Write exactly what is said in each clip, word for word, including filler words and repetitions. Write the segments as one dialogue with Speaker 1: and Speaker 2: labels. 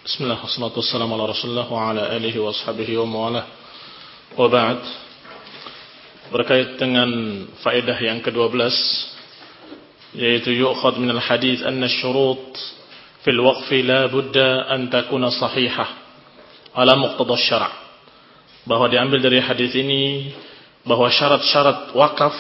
Speaker 1: Bismillah, wassalatu wassalamu ala rasulullah wa ala alihi wa ashabihi wa mawalah. Wa ba'd. Berkait dengan faedah yang kedua belas, yaitu yu'khad minal hadith anna syurut fil waqfi la budda an takuna sahihah ala muqtada syara'. Bahwa diambil dari hadis ini bahwa syarat-syarat wakaf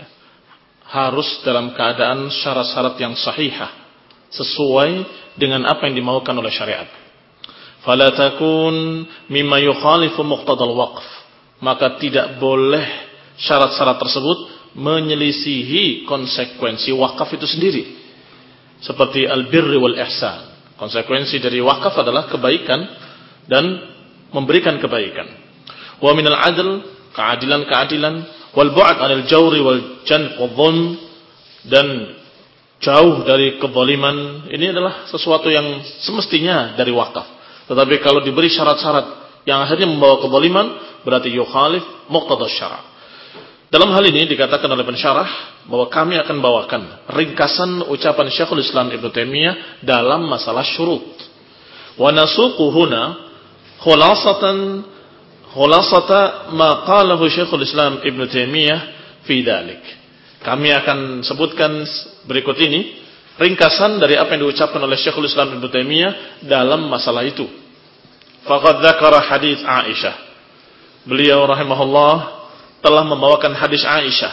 Speaker 1: harus dalam keadaan syarat-syarat yang sahihah, sesuai dengan apa yang dimaukan oleh syariat. Fala takun mimma yukhalifu muqtadal waqf, maka tidak boleh syarat-syarat tersebut menyelisihi konsekuensi wakaf itu sendiri. Seperti al-birri wal ihsan. Konsekuensi dari wakaf adalah kebaikan dan memberikan kebaikan. Wa minal adl, keadilan-keadilan, wal bu'd 'anil jawri wal janb wal dhulm, dan jauh dari kezaliman. Ini adalah sesuatu yang semestinya dari wakaf. Tetapi kalau diberi syarat-syarat yang akhirnya membawa kezaliman, berarti yukhalif muqtada syara'. Dalam hal ini dikatakan oleh pensyarah bahwa kami akan bawakan ringkasan ucapan Syekhul Islam Ibnu Taimiyah dalam masalah syurut. Wa nasuqu huna khulasatan khulasata ma qalahu Syekhul Islam Ibnu Taimiyah fi dzalik. Kami akan sebutkan berikut ini ringkasan dari apa yang diucapkan oleh Syekhul Islam Ibnu Taimiyah dalam masalah itu. Faqad dzakara hadits Aisyah. Beliau rahimahullah telah membawakan hadis Aisyah.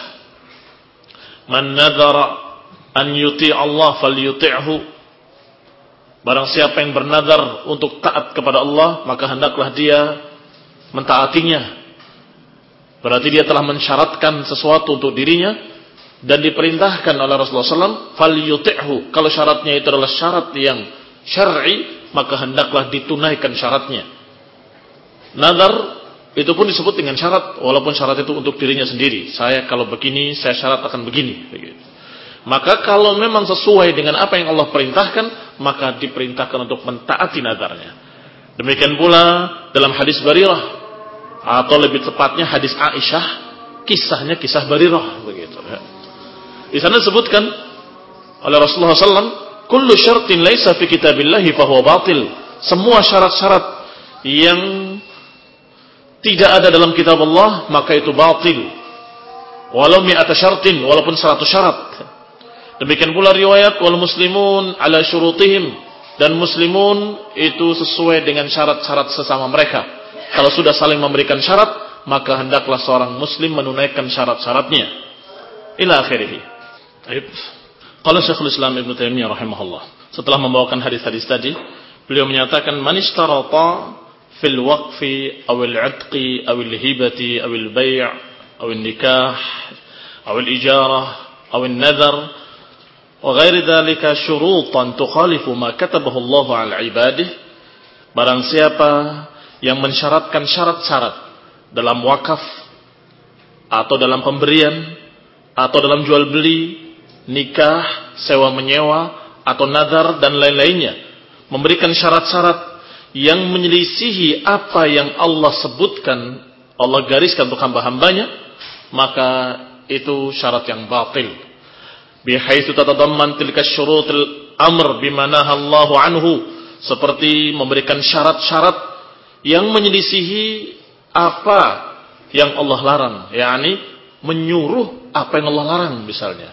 Speaker 1: Man nadzara an yuti' Allah falyuti'hu. Barang siapa yang bernazar untuk taat kepada Allah, maka hendaklah dia mentaatinya. Berarti dia telah mensyaratkan sesuatu untuk dirinya dan diperintahkan oleh Rasulullah sallallahu alaihi wasallam falyuti'hu. Kalau syaratnya itu adalah syarat yang syar'i, maka hendaklah ditunaikan syaratnya. Nazar itu pun disebut dengan syarat, walaupun syarat itu untuk dirinya sendiri. Saya kalau begini, saya syarat akan begini. Begitu. Maka kalau memang sesuai dengan apa yang Allah perintahkan, maka diperintahkan untuk mentaati nazarnya. Demikian pula dalam hadis Barirah, atau lebih tepatnya hadis Aisyah, kisahnya kisah Barirah. Begitu. Di sana disebutkan oleh Rasulullah sallallahu alaihi wasallam, kullu syartin laisa fi kitabillahi fahuwa batil. Semua syarat-syarat yang tidak ada dalam kitab Allah, maka itu batil. Walau mi'ata syartin, walaupun seratus syarat. Demikian pula riwayat wal muslimun ala syurutihim, dan muslimun itu sesuai dengan syarat-syarat sesama mereka. Kalau sudah saling memberikan syarat, maka hendaklah seorang muslim menunaikan syarat-syaratnya. Ila akhirih. Baik. Qala Syekhul Islam Ibnu Taimiyah rahimahullah, setelah membawakan hadis-hadis tadi, beliau menyatakan man ishtarata fil waqfi aw al-'itqi aw al-hibati aw al-bay' aw al-nikah aw al-ijarah aw al-nadhar wa ghairi dhalika syurutan tukhalifu ma katabahu Allah 'ala 'ibadihi. Barang siapa yang mensyaratkan syarat-syarat dalam wakaf atau dalam pemberian atau dalam jual beli, nikah, sewa menyewa atau nadhar dan lain-lainnya, memberikan syarat-syarat yang menyelisihi apa yang Allah sebutkan, Allah gariskan untuk hamba-hambanya, maka itu syarat yang batil. Bihaitsu tatadamman tilka syurutul amr bima nahallahu anhu, seperti memberikan syarat-syarat yang menyelisihi apa yang Allah larang, yakni menyuruh apa yang Allah larang misalnya.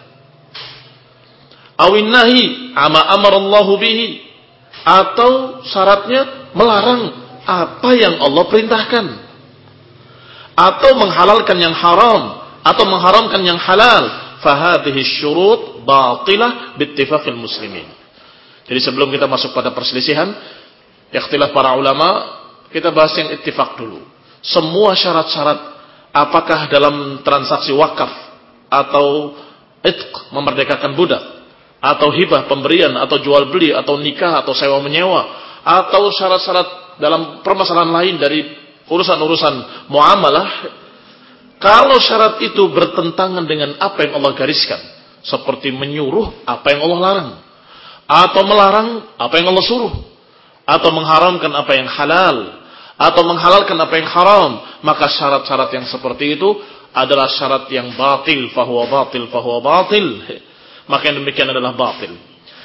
Speaker 1: Awin nahi ama amarallahu bihi, atau syaratnya melarang apa yang Allah perintahkan, atau menghalalkan yang haram, atau mengharamkan yang halal. Fahadhihi syurut batilah bittifaqil muslimin. Jadi sebelum kita masuk pada perselisihan, ikhtilaf para ulama, kita bahas yang ittifaq dulu. Semua syarat-syarat, apakah dalam transaksi wakaf atau itq, memerdekakan budak, atau hibah, pemberian, atau jual beli, atau nikah, atau sewa menyewa, atau syarat-syarat dalam permasalahan lain dari urusan-urusan muamalah, kalau syarat itu bertentangan dengan apa yang Allah gariskan, seperti menyuruh apa yang Allah larang, atau melarang apa yang Allah suruh, atau mengharamkan apa yang halal, atau menghalalkan apa yang haram, maka syarat-syarat yang seperti itu adalah syarat yang batil, fahuwa batil, fahuwa batil. Maka yang demikian adalah batil.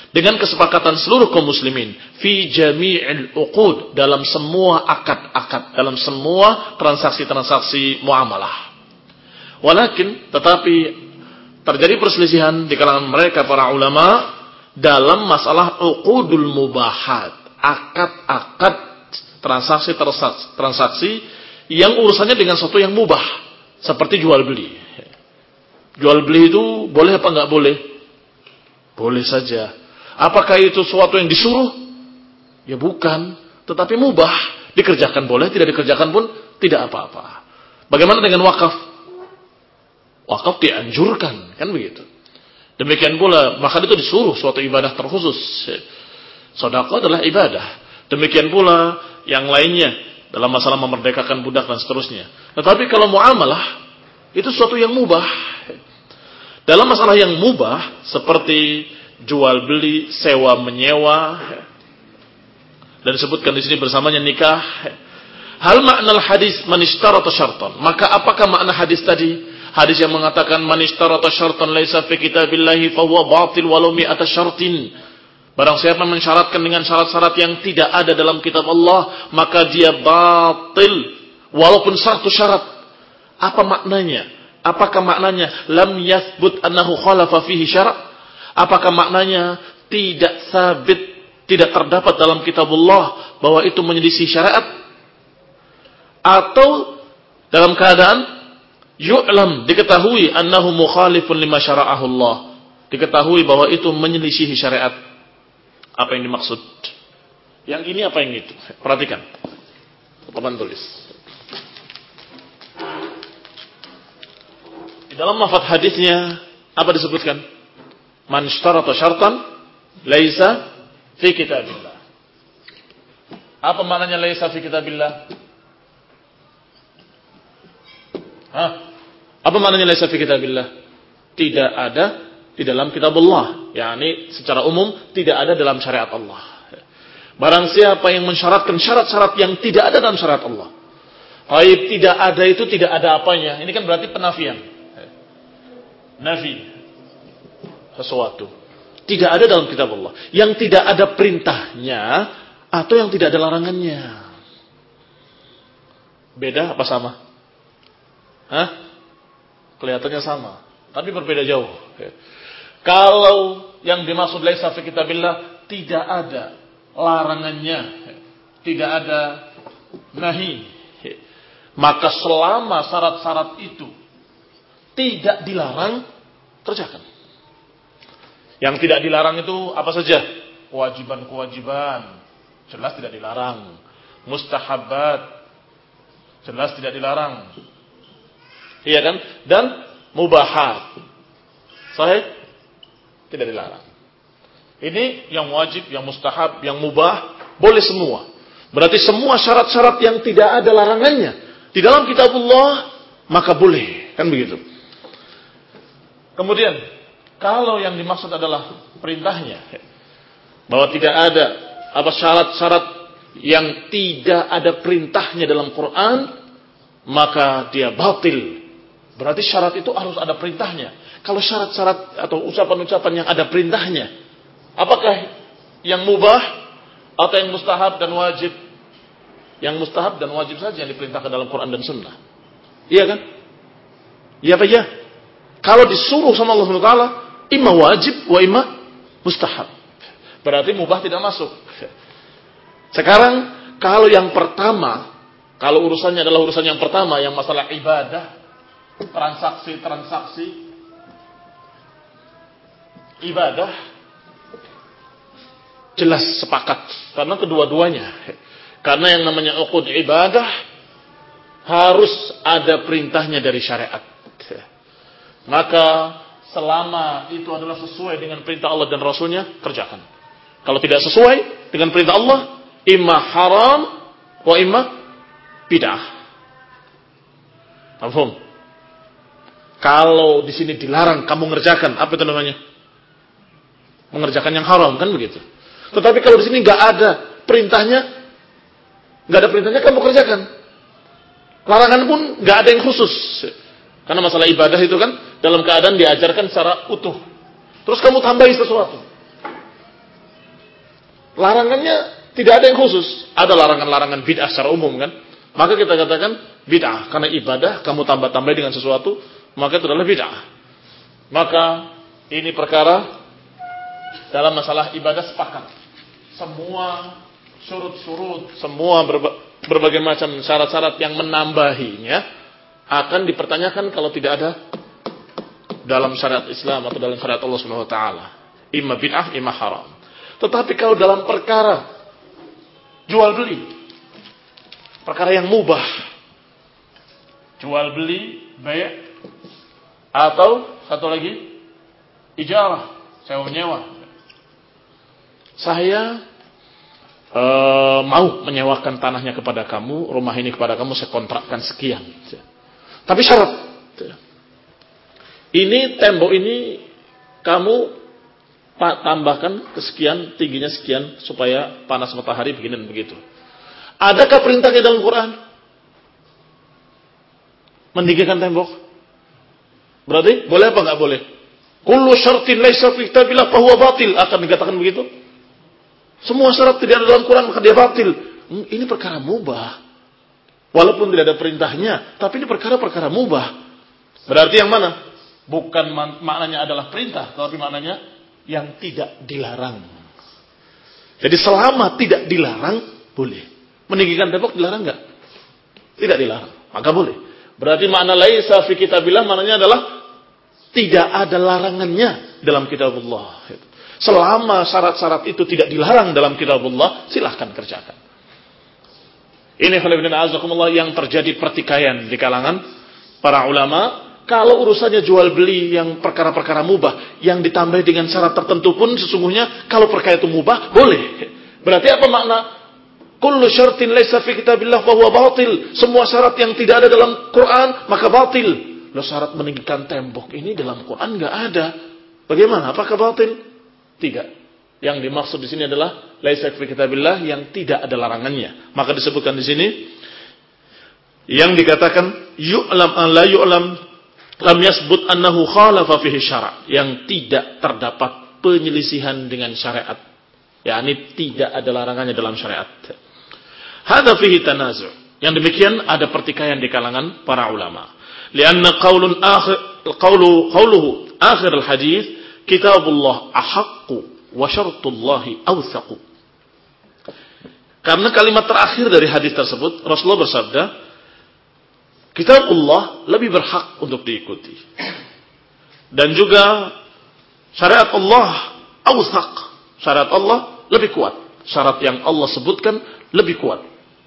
Speaker 1: dengan kesepakatan seluruh kaum muslimin fi jami'il uqud, dalam semua akad-akad, dalam semua transaksi-transaksi muamalah. Walakin tetapi terjadi perselisihan di kalangan mereka para ulama dalam masalah uqudul mubahat, akad-akad transaksi-transaksi transaksi yang urusannya dengan sesuatu yang mubah, seperti jual beli. Jual beli itu boleh apa enggak boleh? Boleh saja. Apakah itu sesuatu yang disuruh? Ya bukan, tetapi mubah. Dikerjakan boleh, tidak dikerjakan pun tidak apa-apa. Bagaimana dengan wakaf? Wakaf dianjurkan, kan begitu. Demikian pula, bahkan itu disuruh suatu ibadah terkhusus. Sedekah adalah ibadah. Demikian pula yang lainnya dalam masalah memerdekakan budak dan seterusnya. Tetapi kalau muamalah, itu sesuatu yang mubah. Dalam masalah yang mubah, seperti jual beli, sewa menyewa, dan disebutkan di sini bersamanya nikah. Hal makna hadis man ishtarata syartan. Maka apakah makna hadis tadi? Hadis yang mengatakan man ishtarata syartan laisa fi kitabillahi fa huwa batil walau mi'ata syartin. Barang siapa mensyaratkan dengan syarat-syarat yang tidak ada dalam kitab Allah, maka dia batil walaupun satu syarat. Apa maknanya? Apakah maknanya lam yathbut annahu khalafa fihi syara'? Apakah maknanya tidak sabit, tidak terdapat dalam kitabullah bahwa itu menyelisih syariat? Atau dalam keadaan yu'lam, diketahui annahu mukhalifun lima syara'ahu Allah, diketahui bahwa itu menyelisih syariat. Apa yang dimaksud? Yang ini apa yang itu? Perhatikan. Teman tulis. Di dalam lafaz hadisnya apa disebutkan? Man ishtarata syartan laisa fi kitabillah. Apa maknanya laisa fi kitabillah? Hah? Apa maknanya laisa fi kitabillah? Tidak ada di dalam kitab Allah. yakni secara umum tidak ada dalam syariat Allah. Barang siapa yang mensyaratkan syarat-syarat yang tidak ada dalam syariat Allah. Baik, tidak ada itu tidak ada apanya. Ini kan berarti penafian. Nafi sesuatu tidak ada dalam kitab Allah, yang tidak ada perintahnya atau yang tidak ada larangannya. Beda apa sama? Hah? Kelihatannya sama, tapi berbeda jauh. Kalau yang dimaksud laisa fi kitabillah tidak ada larangannya, tidak ada nahi, maka selama syarat-syarat itu tidak dilarang, kerjakan. Yang tidak dilarang itu apa saja? Kewajiban-kewajiban, jelas tidak dilarang. Mustahabat, jelas tidak dilarang. Iya kan? Dan mubahat, sahih, tidak dilarang. Ini yang wajib, yang mustahab, yang mubah, boleh semua. Berarti semua syarat-syarat yang tidak ada larangannya di dalam kitabullah, maka boleh. Kan begitu. Kemudian kalau yang dimaksud adalah perintahnya, bahwa tidak ada apa syarat-syarat yang tidak ada perintahnya dalam Quran, maka dia batil. Berarti syarat itu harus ada perintahnya. Kalau syarat-syarat atau ucapan-ucapan yang ada perintahnya, apakah yang mubah atau yang mustahab dan wajib? Yang mustahab dan wajib saja yang diperintahkan dalam Quran dan Sunnah. Iya kan? Iya apa ya? Kalau disuruh sama Allah Subhanahu wa taala, imma wajib wa imma mustahab. Berarti mubah tidak masuk. Sekarang kalau yang pertama, kalau urusannya adalah urusan yang pertama, yang masalah ibadah, transaksi-transaksi ibadah, jelas sepakat karena kedua-duanya. Karena yang namanya uqud ibadah harus ada perintahnya dari syariat. Maka selama itu adalah sesuai dengan perintah Allah dan Rasulnya, kerjakan. Kalau tidak sesuai dengan perintah Allah, imma haram wa imma bid'ah. Paham? Kalau di sini dilarang kamu ngerjakan, apa itu namanya? Mengerjakan yang haram, kan begitu. Tetapi kalau di sini nggak ada perintahnya, nggak ada perintahnya kamu kerjakan. Larangan pun nggak ada yang khusus. Karena masalah ibadah itu kan dalam keadaan diajarkan secara utuh. Terus kamu tambahi sesuatu. larangannya tidak ada yang khusus. Ada larangan-larangan bid'ah secara umum kan. Maka kita katakan bid'ah. Karena ibadah kamu tambah-tambah dengan sesuatu, maka itu adalah bid'ah. Maka ini perkara dalam masalah ibadah sepakat. Semua surut-surut, semua berba- berbagai macam syarat-syarat yang menambahinya akan dipertanyakan kalau tidak ada dalam syariat Islam atau dalam syariat Allah Subhanahu wa taala. Imma bid'ah, imma haram. Tetapi kalau dalam perkara jual beli, perkara yang mubah, jual beli, bay', atau satu lagi ijarah, sewa menyewa. Saya uh, mau menyewakan tanahnya kepada kamu, rumah ini kepada kamu, saya kontrakkan sekian. Tapi syarat, ini tembok ini kamu tambahkan kesekian, tingginya sekian supaya panas matahari begini dan begitu. Adakah perintahnya dalam Quran meninggikan tembok? Berarti boleh apa enggak boleh? Kullu syartin laisa fi kitabillah fa huwa batil, akan dikatakan begitu. Semua syarat tidak ada dalam Quran maka dia batil. Hmm, ini perkara mubah. Walaupun tidak ada perintahnya, tapi ini perkara-perkara mubah. Berarti yang mana? Bukan man- maknanya adalah perintah, tapi maknanya yang tidak dilarang. Jadi selama tidak dilarang, boleh. Meninggikan tembok dilarang enggak? Tidak dilarang, maka boleh. Berarti makna laisa fi kitabillah maknanya adalah tidak ada larangannya dalam kitabullah. Selama syarat-syarat itu tidak dilarang dalam kitabullah, silahkan kerjakan. Ini khairullahi yang terjadi pertikaian di kalangan para ulama. Kalau urusannya jual beli yang perkara-perkara mubah yang ditambah dengan syarat tertentu pun sesungguhnya kalau perkara itu mubah boleh. Berarti apa makna kullu syartin laisa fi kitabillah fa huwa batil? Semua syarat yang tidak ada dalam Quran maka batil. Loh, syarat meninggikan tembok ini dalam Quran enggak ada. Bagaimana? Apakah batil? Tidak. Yang dimaksud di sini adalah laisa fi kitabillah yang tidak ada larangannya. Maka disebutkan di sini yang dikatakan yu'lam an la yu'lam lam yasbut annahu khalafa fihi syara', yang tidak terdapat penyelisihan dengan syariat, yakni tidak ada larangannya dalam syariat. Hadza fihi tanazu', yang demikian ada pertikaian di kalangan para ulama. Lianna qaulun akhir qaulu qauluhu akhir al-hadis kitabullah ahaqqu wa syartullahi awthaqu. Karena kalimat terakhir dari hadis tersebut Rasulullah bersabda, kitab Allah lebih berhak untuk diikuti. Dan juga syariat Allah awthaq, syariat Allah lebih kuat. Syarat yang Allah sebutkan lebih kuat.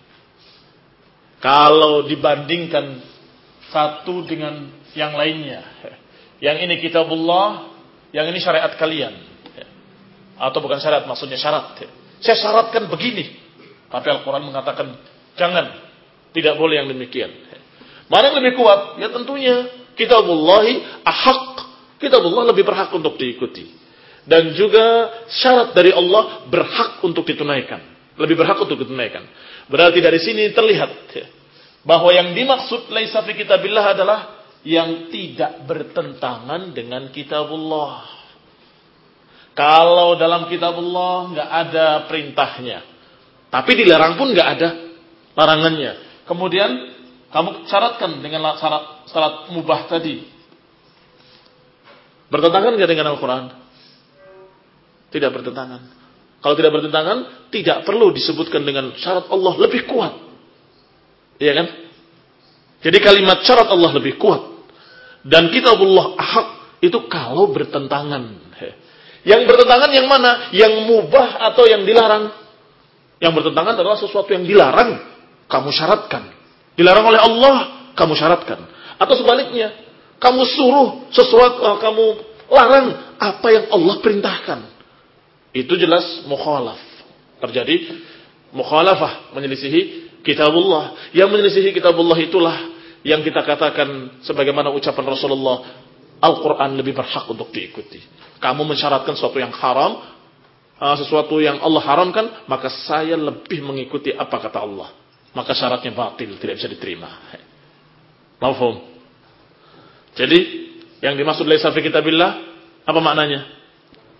Speaker 1: Kalau dibandingkan satu dengan yang lainnya. Yang ini kitabullah, yang ini syariat kalian. Atau bukan syariat, maksudnya syarat. Saya syaratkan begini. Tapi Al-Quran mengatakan jangan, tidak boleh yang demikian. Mana yang lebih kuat? Ya tentunya kitabullahi ahaq. Kitabullah lebih berhak untuk diikuti. Dan juga syarat dari Allah berhak untuk ditunaikan. Lebih berhak untuk ditunaikan. Berarti dari sini terlihat bahwa yang dimaksud laisa fi kitabillah adalah yang tidak bertentangan dengan kitabullah. Kalau dalam kitabullah enggak ada perintahnya, tapi dilarang pun enggak ada larangannya. Kemudian kamu syaratkan dengan syarat, syarat mubah tadi. Bertentangan enggak dengan Al-Quran? Tidak bertentangan. Kalau tidak bertentangan, tidak perlu disebutkan dengan syarat Allah lebih kuat. Iya kan? Jadi kalimat syarat Allah lebih kuat. Dan kitabullah ahaq itu kalau bertentangan. Yang bertentangan yang mana? Yang mubah atau yang dilarang? Yang bertentangan adalah sesuatu yang dilarang, kamu syaratkan. Dilarang oleh Allah, kamu syaratkan. Atau sebaliknya, kamu suruh sesuatu, kamu larang apa yang Allah perintahkan. Itu jelas mukhalaf. Terjadi mukhalafah, menyelisihi kitabullah. Yang menyelisihi kitabullah itulah yang kita katakan sebagaimana ucapan Rasulullah, Al-Quran lebih berhak untuk diikuti. Kamu mensyaratkan sesuatu yang haram, sesuatu yang Allah haramkan, maka saya lebih mengikuti apa kata Allah. Maka syaratnya batil, tidak bisa diterima. Mafhum? Jadi yang dimaksud laisa fi kitabillah apa maknanya?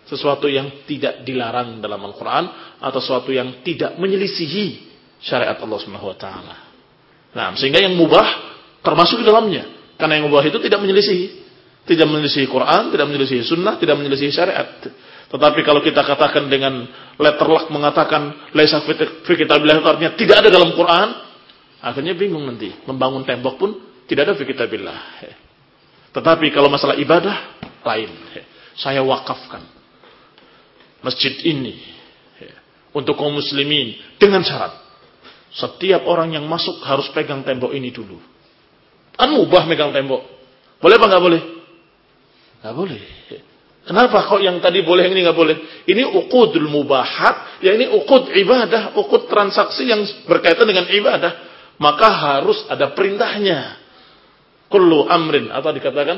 Speaker 1: sesuatu yang tidak dilarang dalam Al-Quran atau sesuatu yang tidak menyelisihi syariat Allah Subhanahu wa taala. Nah, sehingga yang mubah termasuk di dalamnya. Karena yang mubah itu tidak menyelisihi, tidak menyelisihi Quran, tidak menyelisihi sunnah, tidak menyelisihi syariat. Tetapi kalau kita katakan dengan letterlock mengatakan laisa fi kitabillah, artinya tidak ada dalam Quran, akhirnya bingung nanti. Membangun tembok pun tidak ada fi kitabillah. Tetapi kalau masalah ibadah lain. Saya wakafkan masjid ini untuk kaum muslimin dengan syarat setiap orang yang masuk harus pegang tembok ini dulu. Kan mubah megang tembok. Boleh apa enggak boleh? Enggak boleh. Kenapa kok yang tadi boleh yang ini enggak boleh? Ini uqudul mubahat, ya ini uqud ibadah, uqud transaksi yang berkaitan dengan ibadah. Maka harus ada perintahnya. Kullu amrin, atau dikatakan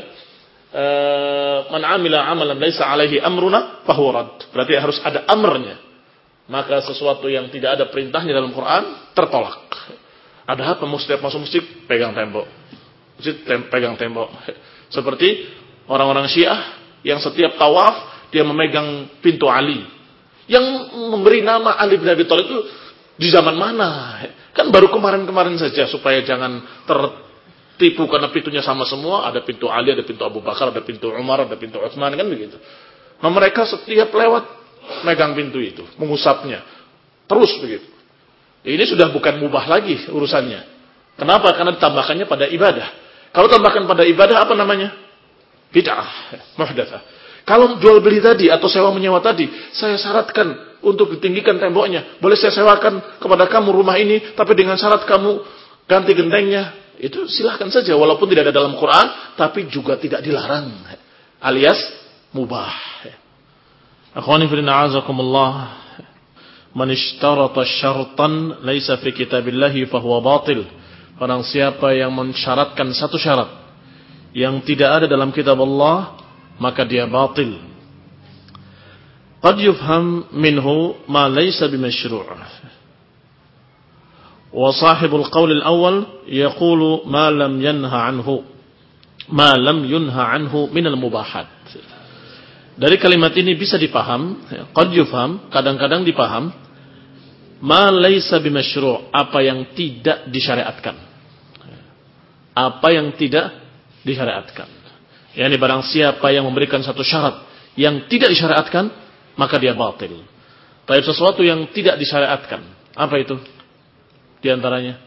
Speaker 1: man amila amalan laisa alaihi amruna fahuwa rad. Berarti harus ada amrnya. Maka sesuatu yang tidak ada perintahnya dalam Quran tertolak. Ada apa? Setiap masuk masjid pegang tembok. Masjid tem- pegang tembok. Seperti orang-orang Syiah yang setiap tawaf dia memegang pintu Ali. Yang memberi nama Ali bin Abi Thalib itu di zaman mana? Kan baru kemarin-kemarin saja supaya jangan tertipu karena pintunya sama semua. Ada pintu Ali, ada pintu Abu Bakar, ada pintu Umar, ada pintu Utsman, kan begitu. Nah mereka setiap lewat megang pintu itu, mengusapnya. Terus begitu. Ini sudah bukan mubah lagi urusannya. Kenapa? Karena ditambahkannya pada ibadah. Kalau tambahkan pada ibadah apa namanya? Bid'ah, muhdatsah. Kalau jual beli tadi atau sewa menyewa tadi, saya syaratkan untuk ditinggikan temboknya. Boleh saya sewakan kepada kamu rumah ini, tapi dengan syarat kamu ganti gentengnya. Itu silahkan saja, walaupun tidak ada dalam Quran, tapi juga tidak dilarang. Alias mubah. Akhwani fillah azakumullah. Man ishtarata syartan laisa fi kitabillahi fahuwa batil. Barang siapa yang mensyaratkan satu syarat yang tidak ada dalam kitab Allah, maka dia batil. Qad yufham minhu ma laysa bimashru'. Wa sahibul qawl al-awwal yaqulu ma lam yanha anhu ma lam yunha anhu min al-mubahat. Dari kalimat ini bisa dipaham, qad yufham, kadang-kadang dipaham, ma laysa bimashru', apa yang tidak disyariatkan. Apa yang tidak disyariatkan. Yani barang siapa yang memberikan satu syarat yang tidak disyariatkan, maka dia batil. Tapi sesuatu yang tidak disyariatkan, apa itu? Di antaranya?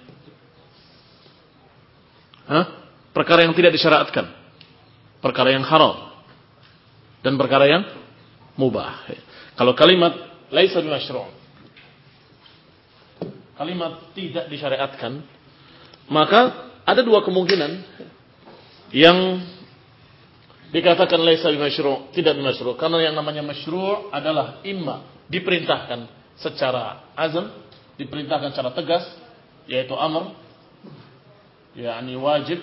Speaker 1: Hah? Perkara yang tidak disyariatkan. Perkara yang haram. Dan perkara yang mubah. Kalau kalimat laisa bimasyru', kalimat tidak disyariatkan, maka ada dua kemungkinan. Yang dikatakan laisa bimasyru', tidak bimasyru', karena yang namanya masyru' adalah imma diperintahkan secara azam, diperintahkan secara tegas, yaitu amr, yakni wajib,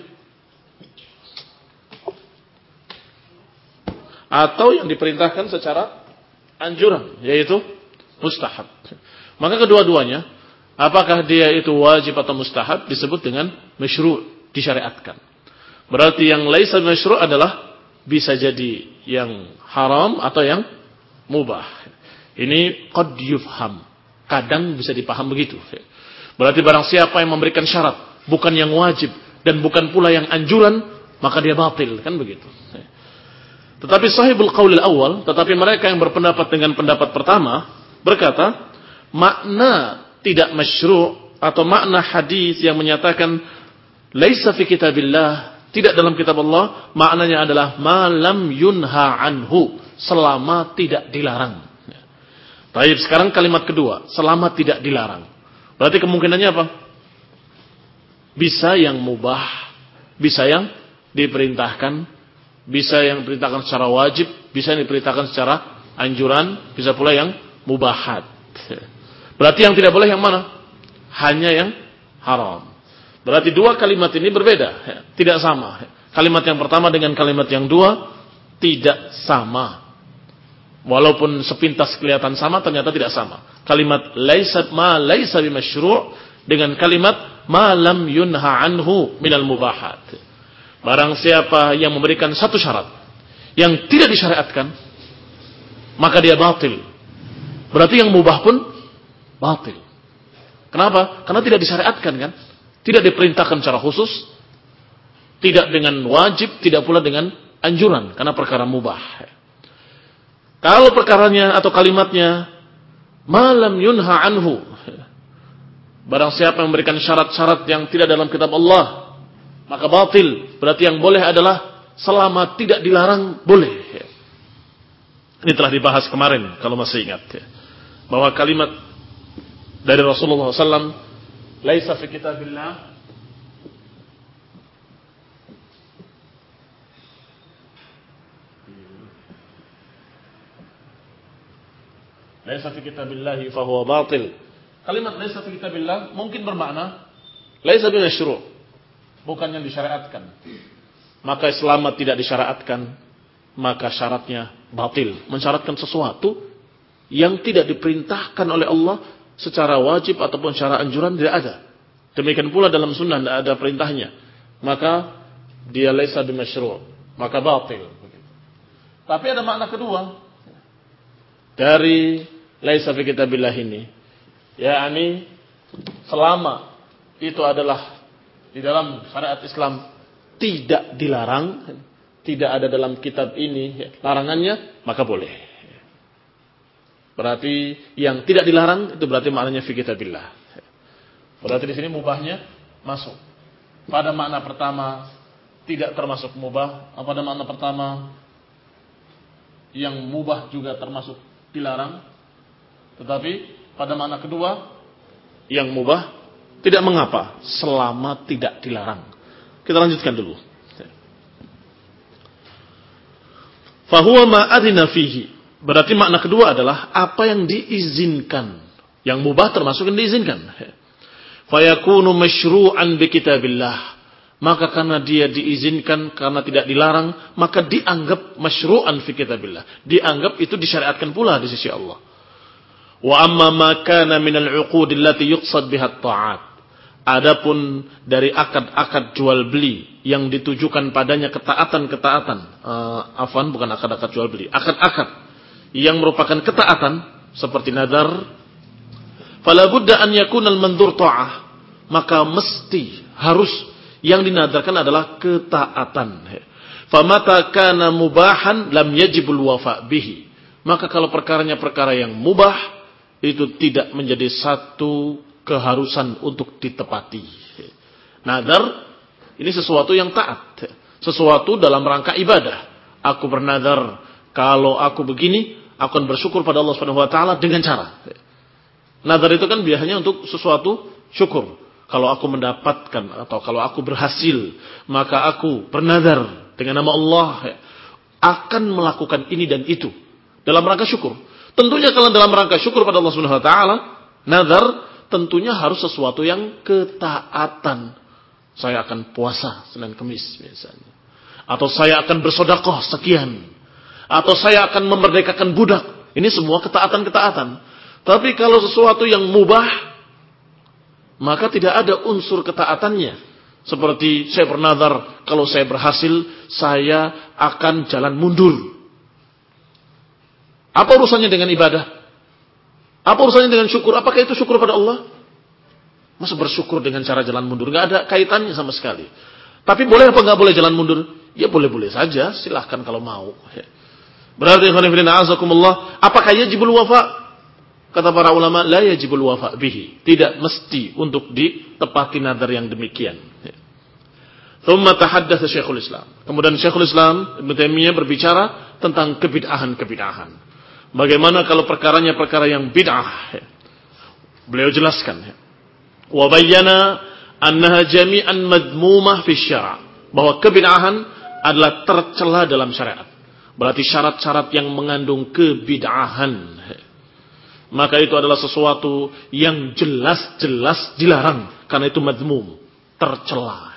Speaker 1: atau yang diperintahkan secara anjuran, yaitu mustahab. Maka kedua-duanya, apakah dia itu wajib atau mustahab, disebut dengan masyru', disyariatkan. Berarti yang laisa masyru' adalah bisa jadi yang haram atau yang mubah. Ini qad yufham, kadang bisa dipaham begitu. Berarti barang siapa yang memberikan syarat bukan yang wajib dan bukan pula yang anjuran, maka dia batil, kan begitu. Tetapi sahibul qaulil awal, tetapi mereka yang berpendapat dengan pendapat pertama berkata, makna tidak masyru' atau makna hadis yang menyatakan laisa fi kitabillah, tidak dalam kitab Allah, maknanya adalah malam yunha anhu, selama tidak dilarang. Baik, sekarang kalimat kedua, selama tidak dilarang. Berarti kemungkinannya apa? Bisa yang mubah, bisa yang diperintahkan, bisa yang diperintahkan secara wajib, bisa yang diperintahkan secara anjuran, bisa pula yang mubahat. Berarti yang tidak boleh yang mana? Hanya yang haram. Berarti dua kalimat ini berbeda, tidak sama. Kalimat yang pertama dengan kalimat yang dua tidak sama. Walaupun sepintas kelihatan sama, ternyata tidak sama. Kalimat laisa ma laisa bimasyru' dengan kalimat ma lam yunha anhu minal mubahat. Barang siapa yang memberikan satu syarat yang tidak disyariatkan, maka dia batil. Berarti yang mubah pun batil. Kenapa? Karena tidak disyariatkan kan? Tidak diperintahkan secara khusus, tidak dengan wajib, tidak pula dengan anjuran, karena perkara mubah. Kalau perkaranya atau kalimatnya malam yunha anhu, barang siapa yang memberikan syarat-syarat yang tidak dalam kitab Allah, maka batil. Berarti yang boleh adalah selama tidak dilarang, boleh. Ini telah dibahas kemarin, kalau masih ingat. Bahwa kalimat dari Rasulullah shallallahu alaihi wasallam, laisa fi kitabillah laisa fi kitabillah fa huwa batil. Kalimat laisa fi kitabillah mungkin bermakna laisa bi masyru', bukan yang disyariatkan. Maka selama tidak disyariatkan, maka syaratnya batil. Mensyaratkan sesuatu yang tidak diperintahkan oleh Allah secara wajib ataupun secara anjuran tidak ada. Demikian pula dalam sunnah tidak ada perintahnya. Maka dia laisa bi masyru', maka batil. Tapi ada makna kedua dari laisa fi kitabillah ini, yakni selama itu adalah di dalam syariat Islam tidak dilarang, tidak ada dalam kitab ini larangannya, maka boleh. Berarti yang tidak dilarang itu berarti maknanya fi kitabillah. Berarti di sini mubahnya masuk. Pada makna pertama tidak termasuk mubah, pada makna pertama yang mubah juga termasuk dilarang. Tetapi pada makna kedua yang mubah tidak mengapa selama tidak dilarang. Kita lanjutkan dulu. Fahuwa ma adina fihi. Berarti makna kedua adalah apa yang diizinkan. Yang mubah termasuk yang diizinkan. Fayakunu masyru'an bi kitabillah. Maka karena dia diizinkan, karena tidak dilarang, maka dianggap masyru'an fi kitabillah. Dianggap itu disyariatkan pula di sisi Allah. Wa amma ma kana minal uqudil lati yuqsad biha ta'at. Adapun dari akad-akad jual beli yang ditujukan padanya ketaatan-ketaatan. Uh, afwan, bukan akad-akad jual beli. Akad-akad yang merupakan ketaatan seperti nadar, fala budda an yakuna al-mandur ta'ah, maka mesti harus yang dinadarkan adalah ketaatan. Famata kana mubahan lam yajibul wafa bihi, maka kalau perkaranya perkara yang mubah itu tidak menjadi satu keharusan untuk ditepati. Nadar ini sesuatu yang taat, sesuatu dalam rangka ibadah. Aku bernadar kalau aku begini aku akan bersyukur pada Allah Subhanahu wa taala dengan cara. Nadar itu kan biasanya untuk sesuatu syukur. Kalau aku mendapatkan atau kalau aku berhasil, maka aku bernadar dengan nama Allah akan melakukan ini dan itu dalam rangka syukur. Tentunya kalau dalam rangka syukur pada Allah Subhanahu wa taala, nadar tentunya harus sesuatu yang ketaatan. Saya akan puasa Senin Kamis misalnya. Atau saya akan bersedekah sekian. Atau saya akan memerdekakan budak. Ini semua ketaatan-ketaatan. Tapi kalau sesuatu yang mubah, maka tidak ada unsur ketaatannya. Seperti saya bernazar, kalau saya berhasil, saya akan jalan mundur. Apa urusannya dengan ibadah? Apa urusannya dengan syukur? Apakah itu syukur pada Allah? Masa bersyukur dengan cara jalan mundur? Gak ada kaitannya sama sekali. Tapi boleh apa gak boleh jalan mundur? Ya boleh-boleh saja, silahkan kalau mau. Berarti apakah yajibul wafa? Kata para ulama, la yajibul wafa bihi. Tidak mesti untuk ditepati nadar yang demikian. Thumma tahaddatsa Syekhul Islam. Kemudian Syekhul Islam Ibnu Taimiyah berbicara tentang kebid'ahan-kebid'ahan. Bagaimana kalau perkaranya perkara yang bid'ah? Beliau jelaskan. Wa bayyana annaha jami'an madmumah fi syara'. Bahwa kebid'ahan adalah tercela dalam syariat. Berarti syarat-syarat yang mengandung kebid'ahan, maka itu adalah sesuatu yang jelas-jelas dilarang. Karena itu madmum, tercela.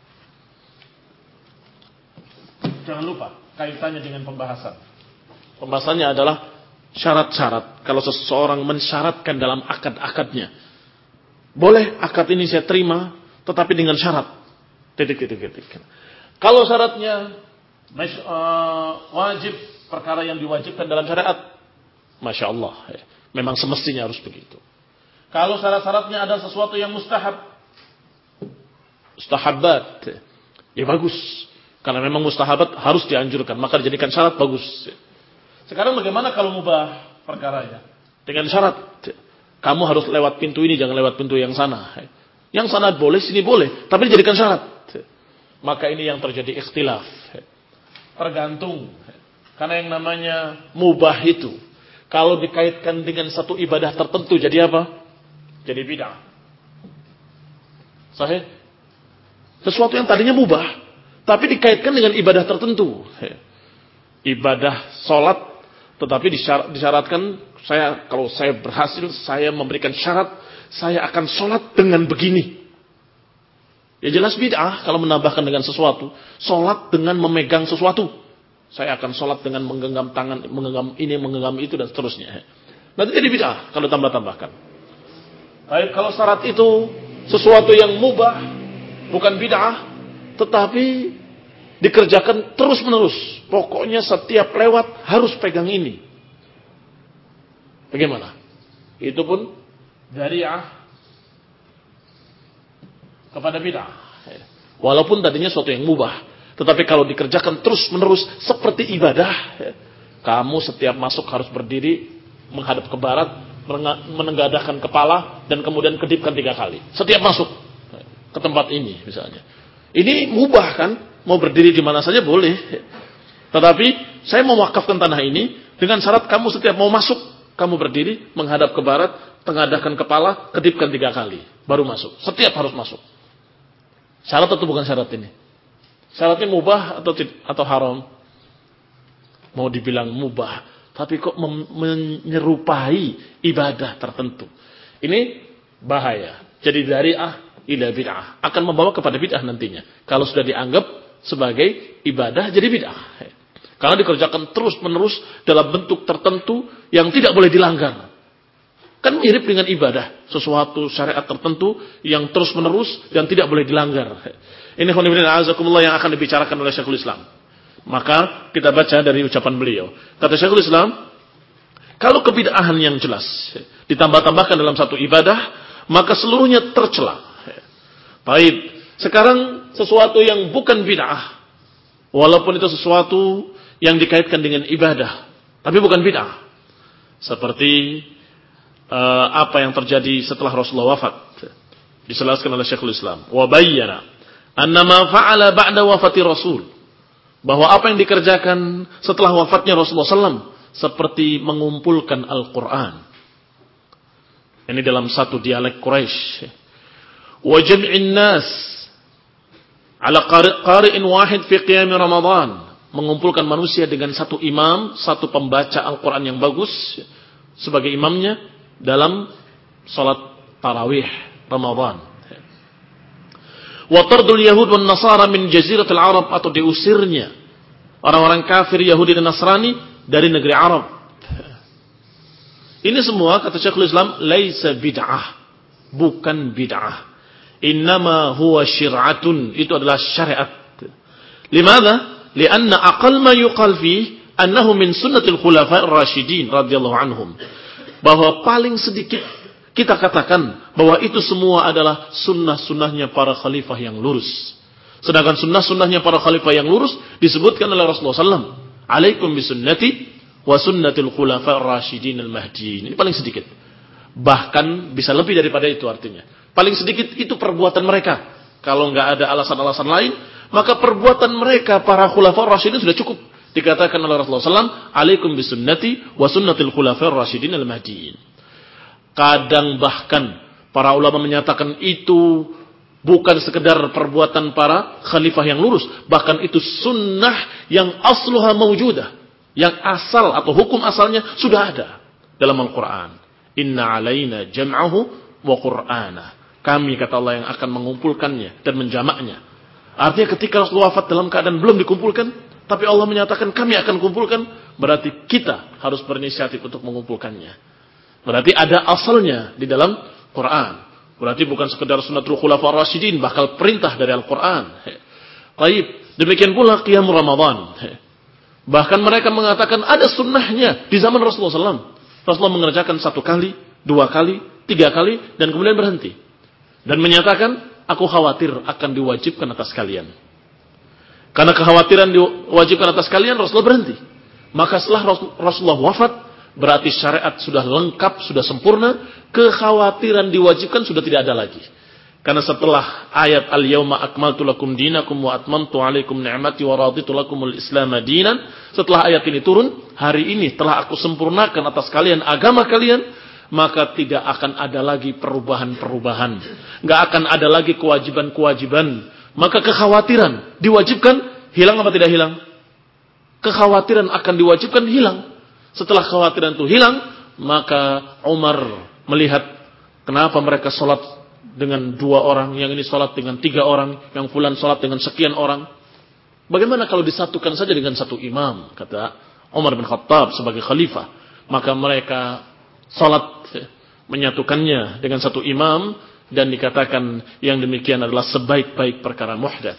Speaker 1: Jangan lupa kaitannya dengan pembahasan. Pembahasannya adalah syarat-syarat. Kalau seseorang mensyaratkan dalam akad-akadnya, boleh akad ini saya terima, tetapi dengan syarat. Titik-titik-titik. Kalau syaratnya wajib, perkara yang diwajibkan dalam syariat, Masya Allah. Memang semestinya harus begitu. Kalau syarat-syaratnya ada sesuatu yang mustahab, mustahabat, ya bagus. Karena memang mustahabat harus dianjurkan, maka dijadikan syarat, bagus. Sekarang bagaimana kalau mubah perkaranya? Dengan syarat, kamu harus lewat pintu ini, jangan lewat pintu yang sana. Yang sana boleh, sini boleh, tapi dijadikan syarat. Maka ini yang terjadi ikhtilaf. Tergantung. Karena yang namanya mubah itu, kalau dikaitkan dengan satu ibadah tertentu, jadi apa? Jadi bid'ah. Sahih? Sesuatu yang tadinya mubah, tapi dikaitkan dengan ibadah tertentu. Ibadah sholat, tetapi disyaratkan, saya kalau saya berhasil, saya memberikan syarat, saya akan sholat dengan begini. Ya jelas bid'ah kalau menambahkan dengan sesuatu. Sholat dengan memegang sesuatu. Saya akan sholat dengan menggenggam tangan, menggenggam ini, menggenggam itu, dan seterusnya. Nanti jadi bid'ah kalau tambah-tambahkan. Baik, kalau syarat itu sesuatu yang mubah, bukan bid'ah, tetapi dikerjakan terus-menerus. Pokoknya setiap lewat harus pegang ini. Bagaimana? Itu pun dzari'ah kepada bid'ah. Walaupun tadinya sesuatu yang mubah, tetapi kalau dikerjakan terus-menerus seperti ibadah, kamu setiap masuk harus berdiri menghadap ke barat, menengadahkan kepala, dan kemudian kedipkan tiga kali. Setiap masuk ke tempat ini misalnya. Ini mubah kan? Mau berdiri di mana saja boleh. Tetapi saya mau wakafkan tanah ini dengan syarat kamu setiap mau masuk, kamu berdiri menghadap ke barat, tengadahkan kepala, kedipkan tiga kali, baru masuk. Setiap harus masuk. Syarat atau bukan syarat ini? Syaratnya mubah atau atau haram? Mau dibilang mubah, tapi kok menyerupai ibadah tertentu. Ini bahaya. Jadi dzari'ah ila bid'ah, akan membawa kepada bid'ah nantinya. Kalau sudah dianggap sebagai ibadah, jadi bid'ah. Karena dikerjakan terus-menerus dalam bentuk tertentu yang tidak boleh dilanggar. Kan mirip dengan ibadah, sesuatu syariat tertentu yang terus-menerus dan tidak boleh dilanggar. Ini khonibidin a'azakumullah yang akan dibicarakan oleh Syekhul Islam. Maka kita baca dari ucapan beliau. Kata Syekhul Islam, kalau kebid'ahan yang jelas ditambah-tambahkan dalam satu ibadah, maka seluruhnya tercela. Baik, sekarang sesuatu yang bukan bid'ah, walaupun itu sesuatu yang dikaitkan dengan ibadah, tapi bukan bid'ah. Seperti uh, apa yang terjadi setelah Rasulullah wafat. Dijelaskan oleh Syekhul Islam. Wa bayyana anna ma fa'ala ba'da wafati Rasul. Bahwa apa yang dikerjakan setelah wafatnya Rasulullah sallallahu alaihi wasallam seperti mengumpulkan Al-Quran. Ini dalam satu dialek Quraisy. Wa jam'in nas ala qari'in wahid fi qiyam Ramadan. Mengumpulkan manusia dengan satu imam, satu pembaca Al-Quran yang bagus sebagai imamnya dalam salat tarawih Ramadan. Wa tardul yahud wan nasara min jaziratil Arab, atau diusirnya orang-orang kafir Yahudi dan Nasrani dari negeri Arab. Ini semua kata Syekhul Islam laisa bid'ah, bukan bid'ah. Innama huwa syir'atun, itu adalah syariat. Limadha? Lianna aqal ma yuqal fi annahu min sunnatil khulafa'ir rasyidin radhiyallahu anhum. Bahwa paling sedikit kita katakan bahwa itu semua adalah sunnah-sunnahnya para khalifah yang lurus. Sedangkan sunnah-sunnahnya para khalifah yang lurus disebutkan oleh Rasulullah sallallahu alaihi wasallam, "Alaikum bisunnati wa sunnatil khulafa'ir rasyidin al-mahdiyyin." Ini paling sedikit. Bahkan bisa lebih daripada itu artinya. Paling sedikit itu perbuatan mereka. Kalau enggak ada alasan-alasan lain, maka perbuatan mereka para khulafa'ir rasyidin sudah cukup. Dikatakan oleh Rasulullah sallallahu alaihi wasallam, "Alaikum bisunnati wa sunnatil khulafa'ir rasyidin al-mahdiyyin." Kadang bahkan para ulama menyatakan itu bukan sekedar perbuatan para khalifah yang lurus, bahkan itu sunnah yang asluha mawjudah, yang asal atau hukum asalnya sudah ada dalam Al-Quran. Inna alaina jam'ahu wa qur'ana. Kami, kata Allah, yang akan mengumpulkannya dan menjamaknya. Artinya ketika Rasulullah wafat dalam keadaan belum dikumpulkan, tapi Allah menyatakan kami akan kumpulkan, berarti kita harus berinisiatif untuk mengumpulkannya. Berarti ada asalnya di dalam Quran. Berarti bukan sekedar sunnatul khulafa'ir rasyidin, bakal perintah dari Al-Quran. Baik, demikian pula qiyam Ramadan. Bahkan mereka mengatakan ada sunnahnya di zaman Rasulullah sallallahu alaihi wasallam. Rasulullah mengerjakan satu kali, dua kali, tiga kali, dan kemudian berhenti. Dan menyatakan, aku khawatir akan diwajibkan atas kalian. Karena kekhawatiran diwajibkan atas kalian, Rasulullah berhenti. Maka setelah Rasulullah wafat, berarti syariat sudah lengkap, sudah sempurna, kekhawatiran diwajibkan sudah tidak ada lagi. Karena setelah ayat al-yauma akmaltu lakum dinakum wa atmamtu alaikum ni'mati wa raditu lakumul islam dinan, setelah ayat ini turun, hari ini telah aku sempurnakan atas kalian agama kalian, maka tidak akan ada lagi perubahan-perubahan, enggak akan ada lagi kewajiban-kewajiban. Maka kekhawatiran diwajibkan hilang apa tidak hilang? Kekhawatiran akan diwajibkan hilang. Setelah kekhawatiran itu hilang, maka Umar melihat kenapa mereka sholat dengan dua orang, yang ini sholat dengan tiga orang, yang fulan sholat dengan sekian orang. Bagaimana kalau disatukan saja dengan satu imam, kata Umar bin Khattab sebagai khalifah. Maka mereka sholat menyatukannya dengan satu imam, dan dikatakan yang demikian adalah sebaik-baik perkara muhdats,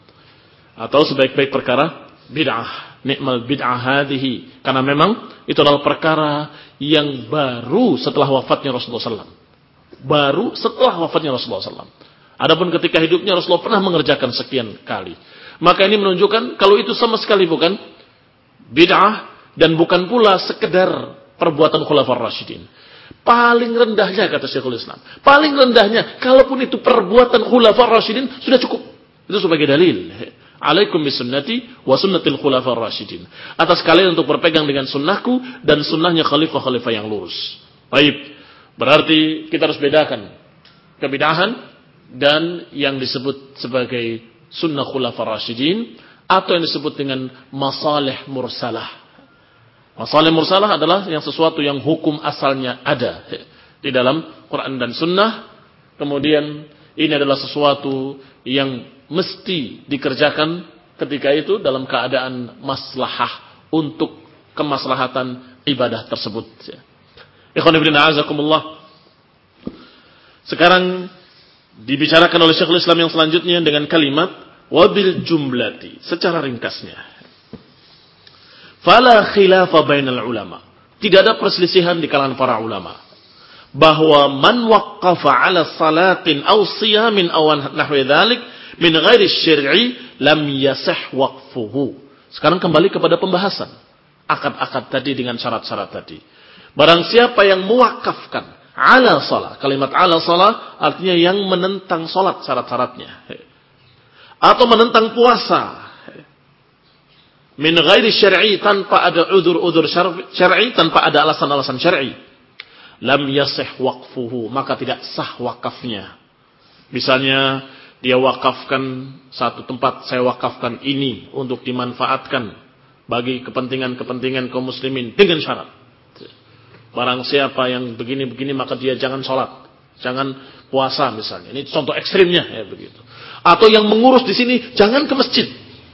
Speaker 1: atau sebaik-baik perkara bid'ah. Ni'mal bid'ah hadhihi, karena memang itu adalah perkara yang baru setelah wafatnya Rasulullah sallallahu alaihi wasallam. Baru setelah wafatnya Rasulullah sallallahu alaihi wasallam. Adapun ketika hidupnya Rasulullah pernah mengerjakan sekian kali. Maka ini menunjukkan kalau itu sama sekali bukan bid'ah, dan bukan pula sekedar perbuatan khulafar rasyidin. Paling rendahnya, kata Syekhul Islam, paling rendahnya, kalaupun itu perbuatan khulafar rasyidin, sudah cukup. Itu sebagai dalil. Alaikum bisunnati wa sunnatil khulafar rasyidin. Atas kalian untuk berpegang dengan sunnahku dan sunnahnya khalifah-khalifah yang lurus. Baik. Berarti kita harus bedakan kebidahan dan yang disebut sebagai sunnah khulafar rasyidin, atau yang disebut dengan masalih mursalah. Masalih mursalah adalah yang sesuatu yang hukum asalnya ada di dalam Quran dan sunnah. Kemudian ini adalah sesuatu yang mesti dikerjakan ketika itu dalam keadaan maslahah untuk kemaslahatan ibadah tersebut. Ikhwan fillah azakumullah. Sekarang dibicarakan oleh Syekhul Islam yang selanjutnya dengan kalimat wabil jumlati, secara ringkasnya. Fala khilafa bainal ulama. Tidak ada perselisihan di kalangan para ulama bahwa man waqqafa 'ala salatin aw siyamin aw nahwi dzalik min ghairi syar'i lam yasih waqfuhu. Sekarang kembali kepada pembahasan akad-akad tadi dengan syarat-syarat tadi. Barang siapa yang muwakafkan ala salat, kalimat ala salat artinya yang menentang salat syarat-syaratnya, atau menentang puasa min ghairi syar'i, tanpa ada udzur-udzur syar'i, tanpa ada alasan-alasan syar'i, lam yasih waqfuhu, maka tidak sah wakafnya. Misalnya dia wakafkan satu tempat, saya wakafkan ini untuk dimanfaatkan bagi kepentingan-kepentingan kaum muslimin dengan syarat, barang siapa yang begini-begini maka dia jangan sholat, jangan puasa misalnya. Ini contoh ekstrimnya ya begitu. Atau yang mengurus di sini jangan ke masjid,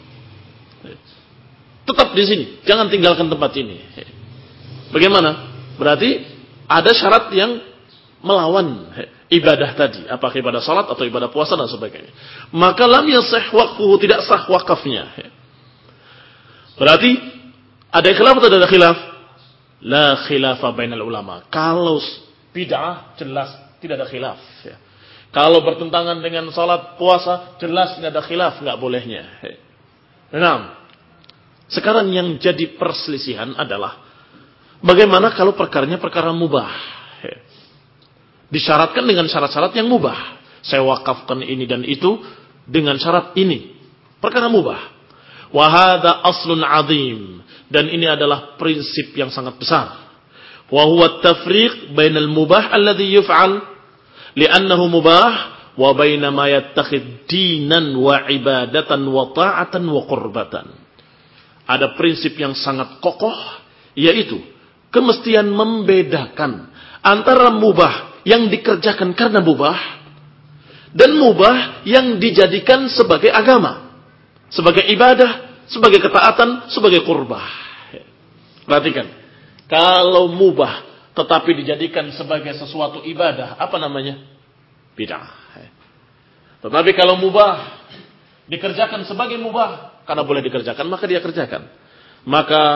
Speaker 1: tetap di sini, jangan tinggalkan tempat ini. Bagaimana? Berarti ada syarat yang melawan ibadah tadi, apakah ibadah sholat atau ibadah puasa dan sebagainya. Maka lam yasih waqfuhu, tidak sah wakafnya. Berarti ada khilaf atau tidak ada khilaf? La khilafa bainal ulama. Kalau bid'ah jelas tidak ada khilaf ya. Kalau bertentangan dengan salat puasa jelas tidak ada khilaf, enggak bolehnya. Nah, sekarang yang jadi perselisihan adalah bagaimana kalau perkaranya perkara mubah. Disyaratkan dengan syarat-syarat yang mubah. Saya wakafkan ini dan itu dengan syarat ini. Perkara mubah. Wa hadza aslun 'adzim. Dan ini adalah prinsip yang sangat besar. Wa huwa at-tafriq bainal mubah alladhi yuf'al li'annahu mubah wa baina ma yattakhidh dinan wa ibadatan wa ta'atan wa qurbatan. Ada prinsip yang sangat kokoh, yaitu kemestian membedakan antara mubah yang dikerjakan karena mubah dan mubah yang dijadikan sebagai agama, sebagai ibadah, sebagai ketaatan, sebagai qurbah. Perhatikan, kalau mubah tetapi dijadikan sebagai sesuatu ibadah, apa namanya? Bid'ah. Tetapi kalau mubah dikerjakan sebagai mubah, karena boleh dikerjakan, maka dia kerjakan. Maka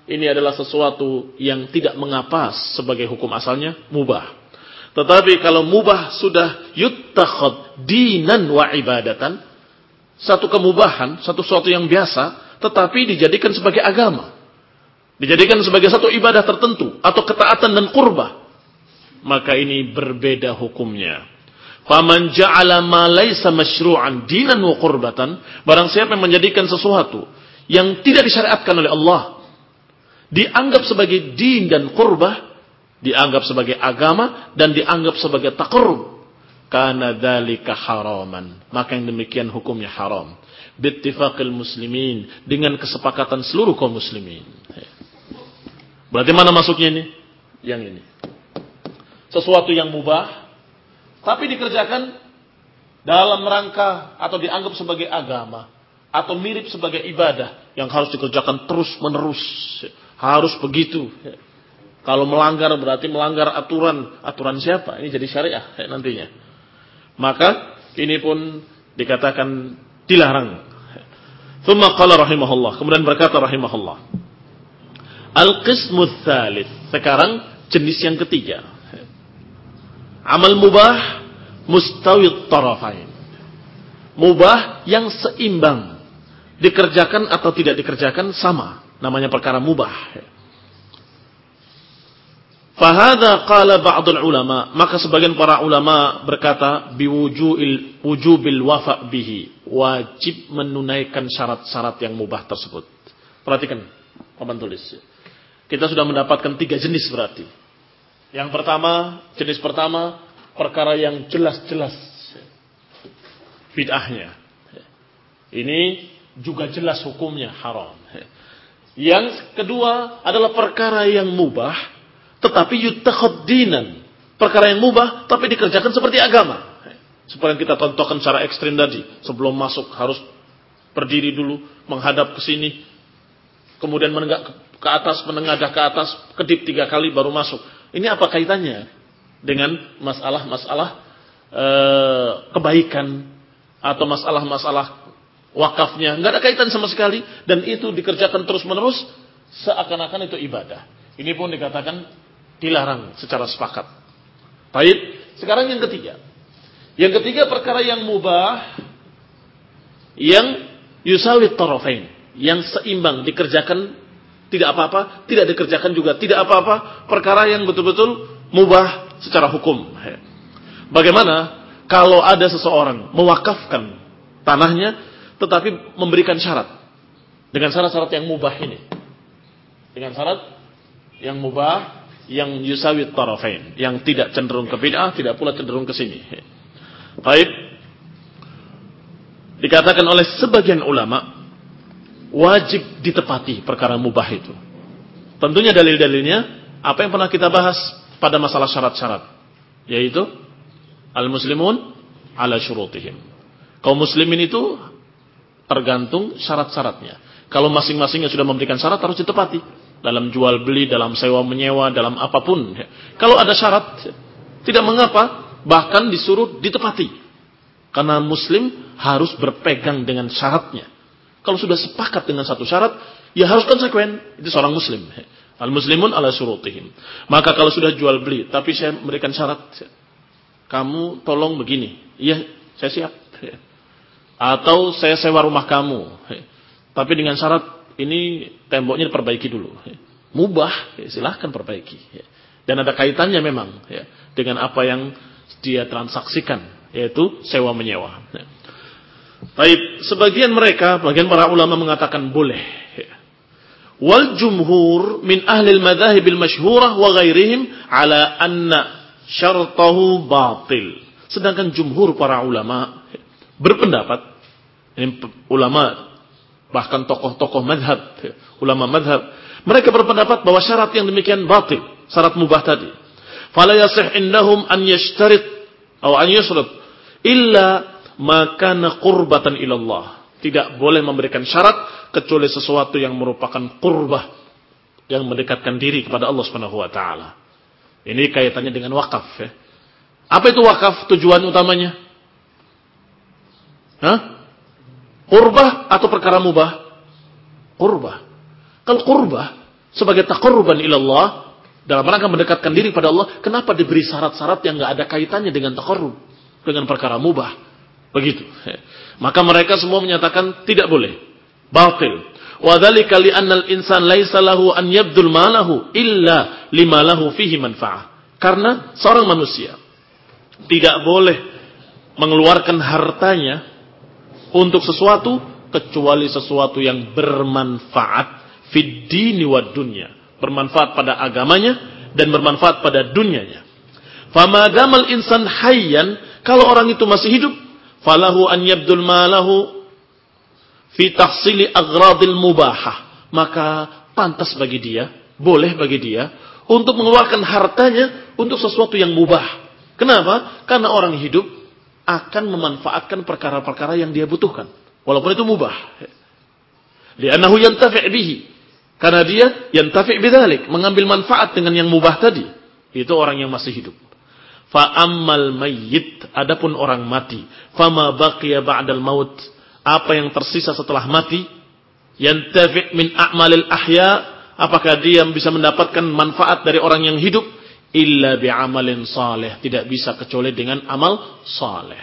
Speaker 1: ini adalah sesuatu yang tidak mengapa sebagai hukum asalnya mubah. Tetapi kalau mubah sudah yuttakhad dinan wa ibadatan, satu kemubahan, satu sesuatu yang biasa, tetapi dijadikan sebagai agama, dijadikan sebagai satu ibadah tertentu atau ketaatan dan qurbah, maka ini berbeda hukumnya. Faman ja'ala ma laysa masyru'an dinan wa qurbatan, barang siapa yang menjadikan sesuatu yang tidak disyariatkan oleh Allah dianggap sebagai din dan qurbah, dianggap sebagai agama dan dianggap sebagai taqarrub, kana dzalika haraman, maka yang demikian hukumnya haram bittifaqil muslimin, dengan kesepakatan seluruh kaum muslimin. Berarti mana masuknya ini? Yang ini. Sesuatu yang mubah tapi dikerjakan dalam rangka atau dianggap sebagai agama atau mirip sebagai ibadah yang harus dikerjakan terus menerus, harus begitu. Kalau melanggar berarti melanggar aturan. Aturan siapa? Ini jadi syariah nantinya. Maka ini pun dikatakan dilarang. Tsumma qala rahimahullah, kemudian berkata rahimahullah, al-qismu tsalits, sekarang jenis yang ketiga. Amal mubah mustawi tarafain. Mubah yang seimbang, dikerjakan atau tidak dikerjakan sama, namanya perkara mubah. Fahadha qala ba'dul ulama, maka sebagian para ulama berkata biwujubil wujubil wafa bihi, wajib menunaikan syarat-syarat yang mubah tersebut. Perhatikan papan tulis. Kita sudah mendapatkan tiga jenis berarti. Yang pertama, jenis pertama, perkara yang jelas-jelas bid'ahnya. Ini juga jelas hukumnya haram. Yang kedua adalah perkara yang mubah, tetapi yutakhad dinan. Perkara yang mubah, tapi dikerjakan seperti agama. Seperti yang kita contohkan secara ekstrim tadi. Sebelum masuk harus berdiri dulu, menghadap ke sini, kemudian menenggak ke atas, menengadah ke atas, kedip tiga kali baru masuk. Ini apa kaitannya dengan masalah-masalah e, kebaikan atau masalah-masalah wakafnya? Nggak ada kaitan sama sekali, dan itu dikerjakan terus-menerus seakan-akan itu ibadah. Ini pun dikatakan dilarang secara sepakat. Baik, sekarang yang ketiga. Yang ketiga perkara yang mubah yang yusawi tarafain, yang seimbang, dikerjakan tidak apa-apa, tidak dikerjakan juga tidak apa-apa, perkara yang betul-betul mubah secara hukum. Bagaimana kalau ada seseorang mewakafkan tanahnya tetapi memberikan syarat, dengan syarat-syarat yang mubah ini, dengan syarat yang mubah yang yusawi tarafain, yang tidak cenderung ke bid'ah, tidak pula cenderung ke sini. Baik, dikatakan oleh sebagian ulama wajib ditepati perkara mubah itu. Tentunya dalil-dalilnya apa yang pernah kita bahas pada masalah syarat-syarat, yaitu al-muslimun ala syurutihim. Kaum muslimin itu tergantung syarat-syaratnya. Kalau masing-masingnya sudah memberikan syarat, harus ditepati. Dalam jual beli, dalam sewa menyewa, dalam apapun. Kalau ada syarat, tidak mengapa, bahkan disuruh ditepati. Karena muslim harus berpegang dengan syaratnya. Kalau sudah sepakat dengan satu syarat, ya harus konsekuen. Itu seorang muslim. Al-muslimun ala syurutihim. Maka kalau sudah jual beli, tapi saya memberikan syarat, kamu tolong begini. Iya, saya siap. Atau saya sewa rumah kamu, tapi dengan syarat ini temboknya diperbaiki dulu. Mubah, silahkan perbaiki. Dan ada kaitannya memang dengan apa yang dia transaksikan, yaitu sewa menyewa. Baik, sebagian mereka, bagian para ulama mengatakan boleh. Wal jumhur min ahli al-madhahib al-masyhurah wa ghairihim ala anna syartahu batil. Sedangkan jumhur para ulama berpendapat, ini ulama bahkan tokoh-tokoh madhab, ulama madhab, mereka berpendapat bahwa syarat yang demikian batil, syarat mubah tadi. Fala yasih indahum an yashtarit atau an yusrat illa maka qurbatan ilallah. Tidak boleh memberikan syarat kecuali sesuatu yang merupakan qurbah, yang mendekatkan diri kepada Allah Subhanahu wa taala. Ini kaitannya dengan wakaf, ya. Apa itu wakaf? Tujuan utamanya? Hah? Qurbah atau perkara mubah? Qurbah. Kalau qurbah, sebagai taqarruban ilallah, dalam rangka mendekatkan diri pada Allah, kenapa diberi syarat-syarat yang enggak ada kaitannya dengan taqarrub, dengan perkara mubah? Begitu. Maka mereka semua menyatakan tidak boleh. Batil. Wa dzalika li anna al-insan laisa lahu an yabdul malahu illa lima lahu fihi manfa'ah. Karena seorang manusia tidak boleh mengeluarkan hartanya untuk sesuatu kecuali sesuatu yang bermanfaat fid dini wad dunya, bermanfaat pada agamanya dan bermanfaat pada dunianya. Famadamal insan hayyan, kalau orang itu masih hidup, falahu an yabdul malahu fi tahsili aghradil mubahah, maka pantas bagi dia, boleh bagi dia untuk mengeluarkan hartanya untuk sesuatu yang mubah. Kenapa? Karena orang hidup akan memanfaatkan perkara-perkara yang dia butuhkan, walaupun itu mubah. Li'annahu yantafi' bihi, karena dia yantafi' bidzalik, mengambil manfaat dengan yang mubah tadi. Itu orang yang masih hidup. Fa ammal mayyit, adapun orang mati, fama baqiya ba'dal maut, apa yang tersisa setelah mati, yantafi' min a'malil ahya, apakah dia bisa mendapatkan manfaat dari orang yang hidup? Illa bi'amalin saleh, tidak bisa kecuali dengan amal saleh.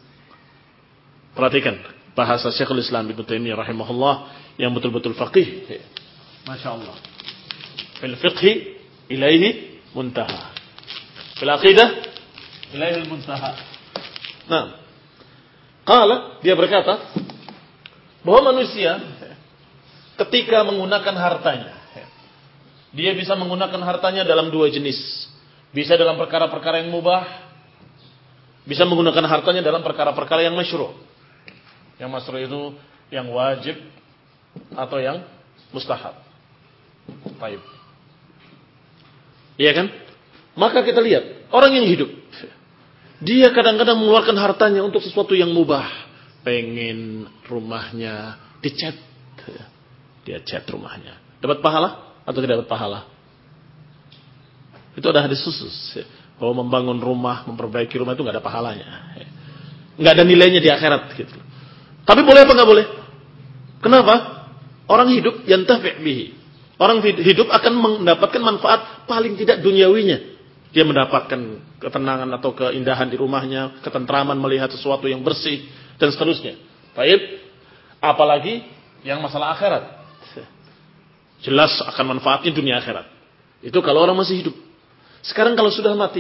Speaker 1: Perhatikan bahasa Syekhul Islam Ibnu Taimiyah rahimahullah yang betul-betul faqih. Masya Allah. Fil fiqhi ilaihi muntaha, fil aqidah ilaihi muntaha. Nah, qala, dia berkata bahwa manusia ketika menggunakan hartanya, dia bisa menggunakan hartanya dalam dua jenis. Bisa dalam perkara-perkara yang mubah, bisa menggunakan hartanya dalam perkara-perkara yang masyru'. Yang masyru' itu yang wajib atau yang mustahab. Baik. Iya kan? Maka kita lihat, orang yang hidup, dia kadang-kadang mengeluarkan hartanya untuk sesuatu yang mubah. Pengen rumahnya dicat. Dia cat rumahnya. Dapat pahala atau tidak dapat pahala? Itu ada hadis khusus bahwa membangun rumah, memperbaiki rumah itu nggak ada pahalanya, nggak ada nilainya di akhirat gitu. Tapi boleh apa nggak boleh? Kenapa? Orang hidup yantafi' bihi. Orang hidup akan mendapatkan manfaat paling tidak duniawinya. Dia mendapatkan ketenangan atau keindahan di rumahnya, ketentraman melihat sesuatu yang bersih dan seterusnya. Baik, apalagi yang masalah akhirat. Jelas akan manfaatnya dunia akhirat. Itu kalau orang masih hidup. Sekarang kalau sudah mati,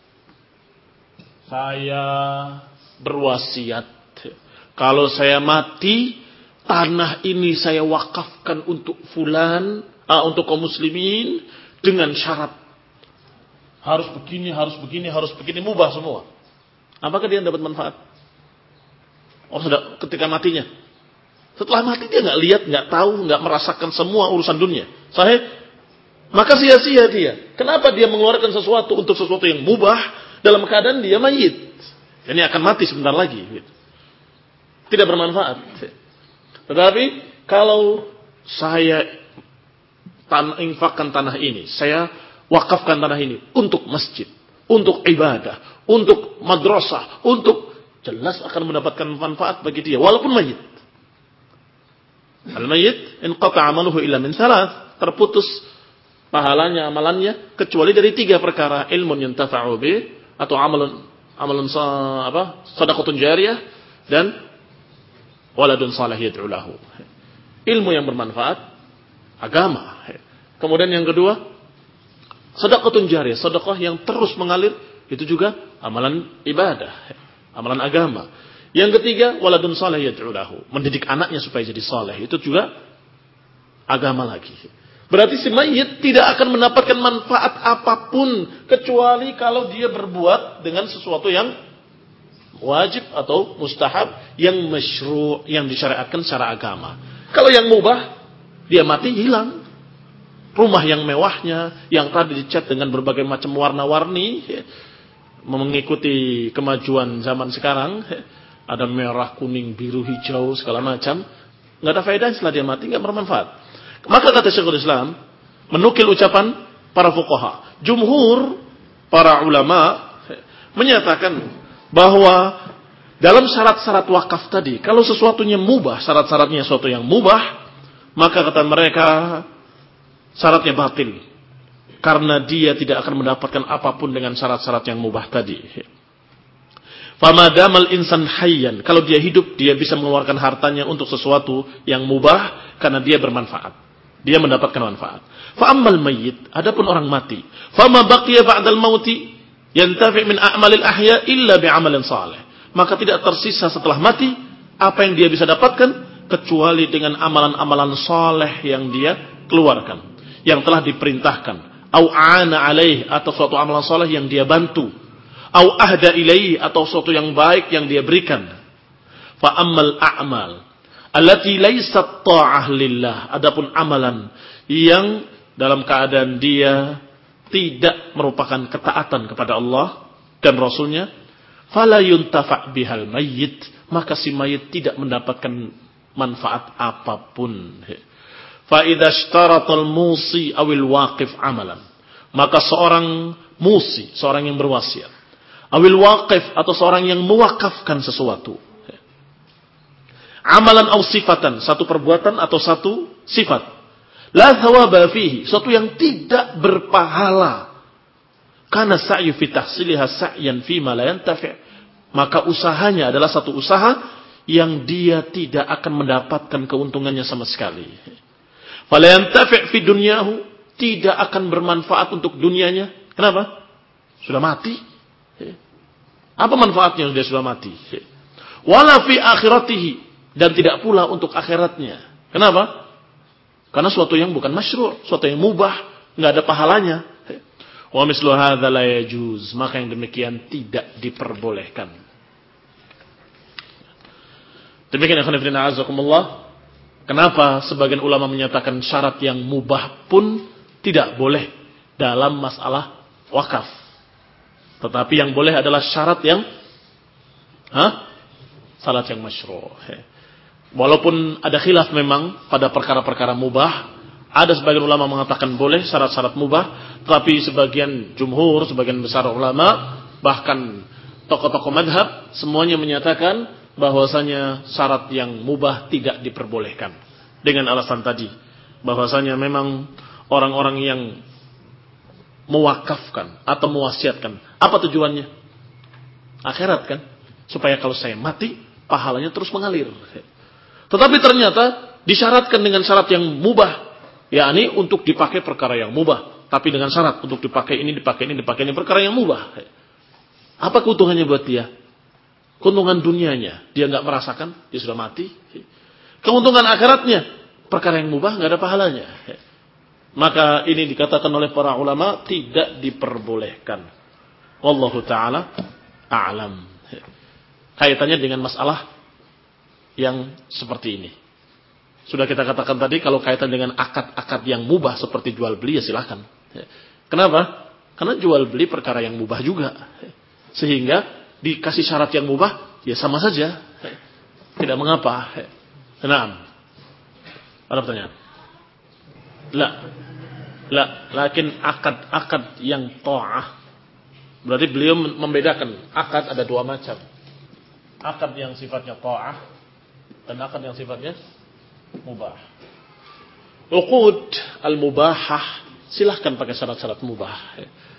Speaker 1: saya berwasiat, kalau saya mati, tanah ini saya wakafkan untuk fulan, ah, untuk kaum muslimin, dengan syarat harus begini, harus begini, harus begini, mubah semua. Apakah dia dapat manfaat? Oh, sudah ketika matinya. Setelah mati dia nggak lihat, nggak tahu, nggak merasakan semua urusan dunia. Sahih? Maka sia-sia dia. Kenapa dia mengeluarkan sesuatu untuk sesuatu yang mubah dalam keadaan dia mayit? Ini akan mati sebentar lagi. Tidak bermanfaat. Tetapi kalau saya tan- infakkan tanah ini, saya wakafkan tanah ini untuk masjid, untuk ibadah, untuk madrasah, untuk, jelas akan mendapatkan manfaat bagi dia walaupun mayit. Al-mayyit inqata'a amaluhu illa min thalath, terputus pahalanya, amalannya kecuali dari tiga perkara: ilmun yantafa'u bih, atau amalun amalun apa? Shadaqatun jariyah, dan waladun salih yad'u lahu. Ilmu yang bermanfaat, agama. Kemudian yang kedua, shadaqatun jariyah, sedekah yang terus mengalir, itu juga amalan ibadah, amalan agama. Yang ketiga, waladun salih yad'u lahu, mendidik anaknya supaya jadi saleh, itu juga agama lagi. Berarti si mayit tidak akan mendapatkan manfaat apapun kecuali kalau dia berbuat dengan sesuatu yang wajib atau mustahab, yang masyru', yang disyariatkan secara agama. Kalau yang mubah, dia mati hilang. Rumah yang mewahnya, yang tadi dicat dengan berbagai macam warna-warni, mengikuti kemajuan zaman sekarang, ada merah, kuning, biru, hijau, segala macam, nggak ada faedah setelah dia mati, nggak bermanfaat. Maka kata Syekhul Islam, menukil ucapan para fuqaha, jumhur para ulama menyatakan bahwa dalam syarat-syarat wakaf tadi, kalau sesuatunya mubah, syarat-syaratnya sesuatu yang mubah, maka kata mereka syaratnya batil. Karena dia tidak akan mendapatkan apapun dengan syarat-syarat yang mubah tadi. Famadamal insan hayyan, kalau dia hidup, dia bisa mengeluarkan hartanya untuk sesuatu yang mubah karena dia bermanfaat. Dia mendapatkan manfaat. Fa ammal mayyit, adapun orang mati, fama baqiya ba'dal mauti yantafi' min a'malil ahya illa bi'amalin salih. Maka tidak tersisa setelah mati apa yang dia bisa dapatkan kecuali dengan amalan-amalan saleh yang dia keluarkan, yang telah diperintahkan, au aana alaih, atau suatu amalan saleh yang dia bantu, au ahda ilaihi, atau suatu yang baik yang dia berikan. Fa ammal a'mal allati laysat ta'ah lillah, adapun amalan yang dalam keadaan dia tidak merupakan ketaatan kepada Allah dan Rasulnya, fala yuntafa' bihal mayyit, maka si mayit tidak mendapatkan manfaat apapun. Fa idza ishtaratal musi awil waqif amalan, maka seorang musi, seorang yang berwasiat, awil waqif, atau seorang yang mewakafkan sesuatu, amalan aw sifatan, satu perbuatan atau satu sifat, la thawaba fihi, suatu yang tidak berpahala, karena sa'yu fi tahsiliha sa'yan fi ma la yantafi', maka usahanya adalah satu usaha yang dia tidak akan mendapatkan keuntungannya sama sekali. Fala yantafi' fi dunyahu, tidak akan bermanfaat untuk dunianya. Kenapa? Sudah mati. Apa manfaatnya dia sudah mati? Wala fi akhiratihi, dan tidak pula untuk akhiratnya. Kenapa? Karena suatu yang bukan masyru', suatu yang mubah, enggak ada pahalanya. Wa mislu hadza la yajuz, maka yang demikian tidak diperbolehkan. Demikian ikhwan fillah azakumullah. Kenapa sebagian ulama menyatakan syarat yang mubah pun tidak boleh dalam masalah wakaf. Tetapi yang boleh adalah syarat yang ha? Syarat yang masyru'. Walaupun ada khilaf memang pada perkara-perkara mubah, ada sebagian ulama mengatakan boleh syarat-syarat mubah, tetapi sebagian jumhur, sebagian besar ulama, bahkan tokoh-tokoh madhab, semuanya menyatakan bahwasanya syarat yang mubah tidak diperbolehkan. Dengan alasan tadi, bahwasanya memang orang-orang yang mewakafkan atau mewasiatkan, apa tujuannya? Akhirat kan? Supaya kalau saya mati, pahalanya terus mengalir. Tetapi ternyata disyaratkan dengan syarat yang mubah, yakni untuk dipakai perkara yang mubah, tapi dengan syarat untuk dipakai ini, dipakai ini, dipakai ini, perkara yang mubah. Apa keuntungannya buat dia? Keuntungan dunianya dia nggak merasakan, dia sudah mati. Keuntungan akhiratnya, perkara yang mubah nggak ada pahalanya. Maka ini dikatakan oleh para ulama tidak diperbolehkan. Wallahu taala a'lam. Kaitannya dengan masalah yang seperti ini. Sudah kita katakan tadi, kalau kaitan dengan akad-akad yang mubah seperti jual beli, ya silahkan. Kenapa? Karena jual beli perkara yang mubah juga. Sehingga dikasih syarat yang mubah, ya sama saja. Tidak mengapa. Naam. Ada pertanyaan? La. La. Lakin akad-akad yang ta'ah. Berarti beliau membedakan. Akad ada dua macam. Akad yang sifatnya ta'ah dan akad yang sifatnya mubah. Uqud al-mubahah, silahkan pakai syarat-syarat mubah.